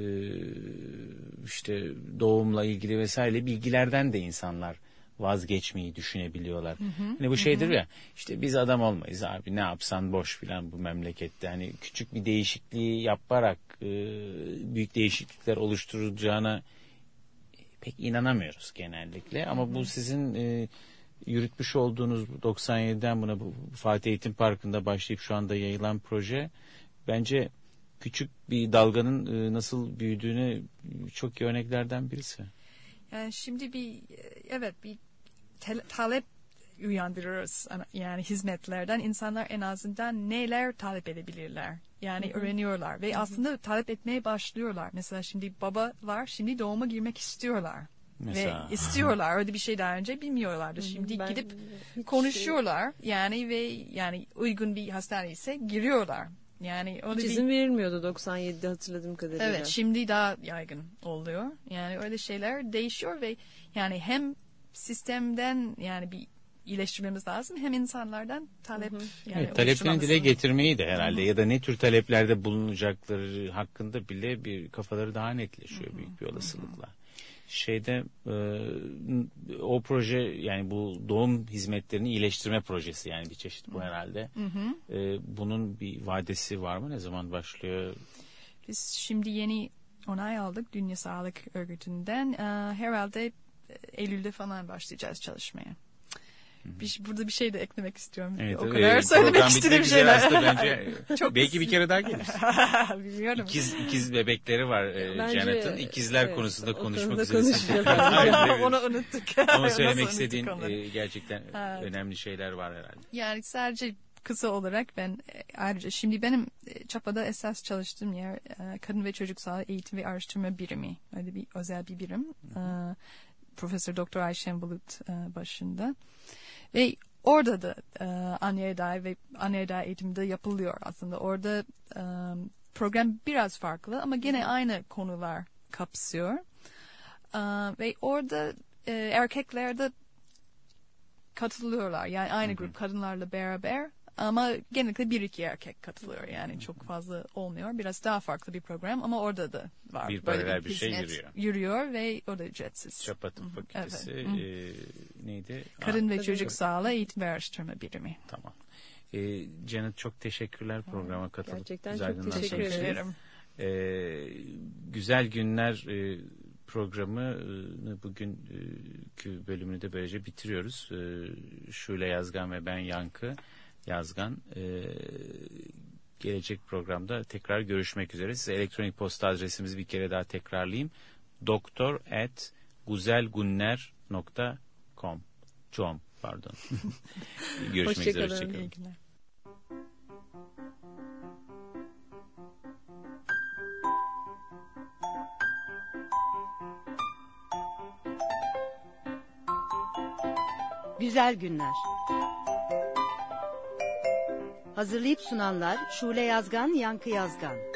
işte doğumla ilgili vesaire bilgilerden de insanlar vazgeçmeyi düşünebiliyorlar. Hani bu şeydir ya, işte biz adam olmayız abi, ne yapsan boş filan bu memlekette. Hani küçük bir değişikliği yaparak büyük değişiklikler oluşturacağına pek inanamıyoruz genellikle. Ama bu sizin yürütmüş olduğunuz 97'den buna bu Fatih Eğitim Parkı'nda başlayıp şu anda yayılan proje bence küçük bir dalganın nasıl büyüdüğüne çok iyi örneklerden birisi. Yani şimdi bir talep uyandırıyoruz yani hizmetlerden. İnsanlar en azından neler talep edebilirler. Yani öğreniyorlar ve aslında talep etmeye başlıyorlar. Mesela şimdi babalar şimdi doğuma girmek istiyorlar. Mesela. Ve istiyorlar. Öyle bir şey daha önce bilmiyorlardı. Şimdi gidip konuşuyorlar. Yani ve yani uygun bir hastane ise giriyorlar. Yani hiç izin verilmiyordu 97'de hatırladığım kadarıyla. Evet, şimdi daha yaygın oluyor. Yani öyle şeyler değişiyor ve yani hem sistemden yani bir iyileştirmemiz lazım, hem insanlardan talep yani evet, taleplerini dile getirmeyi de herhalde ya da ne tür taleplerde bulunacakları hakkında bile bir kafaları daha netleşiyor büyük bir olasılıkla. Şeyde o proje, yani bu doğum hizmetlerini iyileştirme projesi, yani bir çeşit bu herhalde. Bunun bir vadesi var mı? Ne zaman başlıyor? Biz şimdi yeni onay aldık Dünya Sağlık Örgütü'nden. Herhalde Eylül'de falan başlayacağız çalışmaya. Burada bir şey de eklemek istiyorum. Evet, o kadar söylemek istediğim şeyler. Bence çok belki bir kere daha gelir. Bilmiyorum. İkiz bebekleri var Janet'ın. İkizler konusunda konuşmak üzere. Onu unuttuk. Ama söylemek istediğin gerçekten önemli şeyler var herhalde. Yani sadece kısa olarak ben ayrıca şimdi benim Çapa'da esas çalıştığım yer Kadın ve Çocuk Sağlığı Eğitim ve Araştırma Birimi. Öyle bir özel bir birim. Profesör Doktor Ayşen Bulut başında. Ve orada da anneye dair ve anneye dair eğitimde yapılıyor aslında. Orada program biraz farklı ama gene aynı konular kapsıyor. Ve orada erkekler de katılıyorlar. Yani aynı grup kadınlarla beraber ama genellikle bir iki erkek katılıyor. Yani çok fazla olmuyor. Biraz daha farklı bir program ama orada da var. Bir paralel bir şey yürüyor ve o da ücretsiz. Çapa Tıp Fakültesi neydi? Kadın ve Çocuk Sağlığı Eğitim ve Araştırma Birimi. Tamam. Janet, çok teşekkürler programa katılıp. Gerçekten çok teşekkür ederim. Güzel Günler programını bugünkü bölümünü de böylece bitiriyoruz. Şule Yazgan ve ben Yankı Yazgan. Gelecek programda tekrar görüşmek üzere. Size elektronik posta adresimizi bir kere daha tekrarlayayım. doktor@guzelgunner.com. Görüşmek üzere. Hoşçakalın. Güzel Günler. Hazırlayıp sunanlar Şule Yazgan, Yankı Yazgan.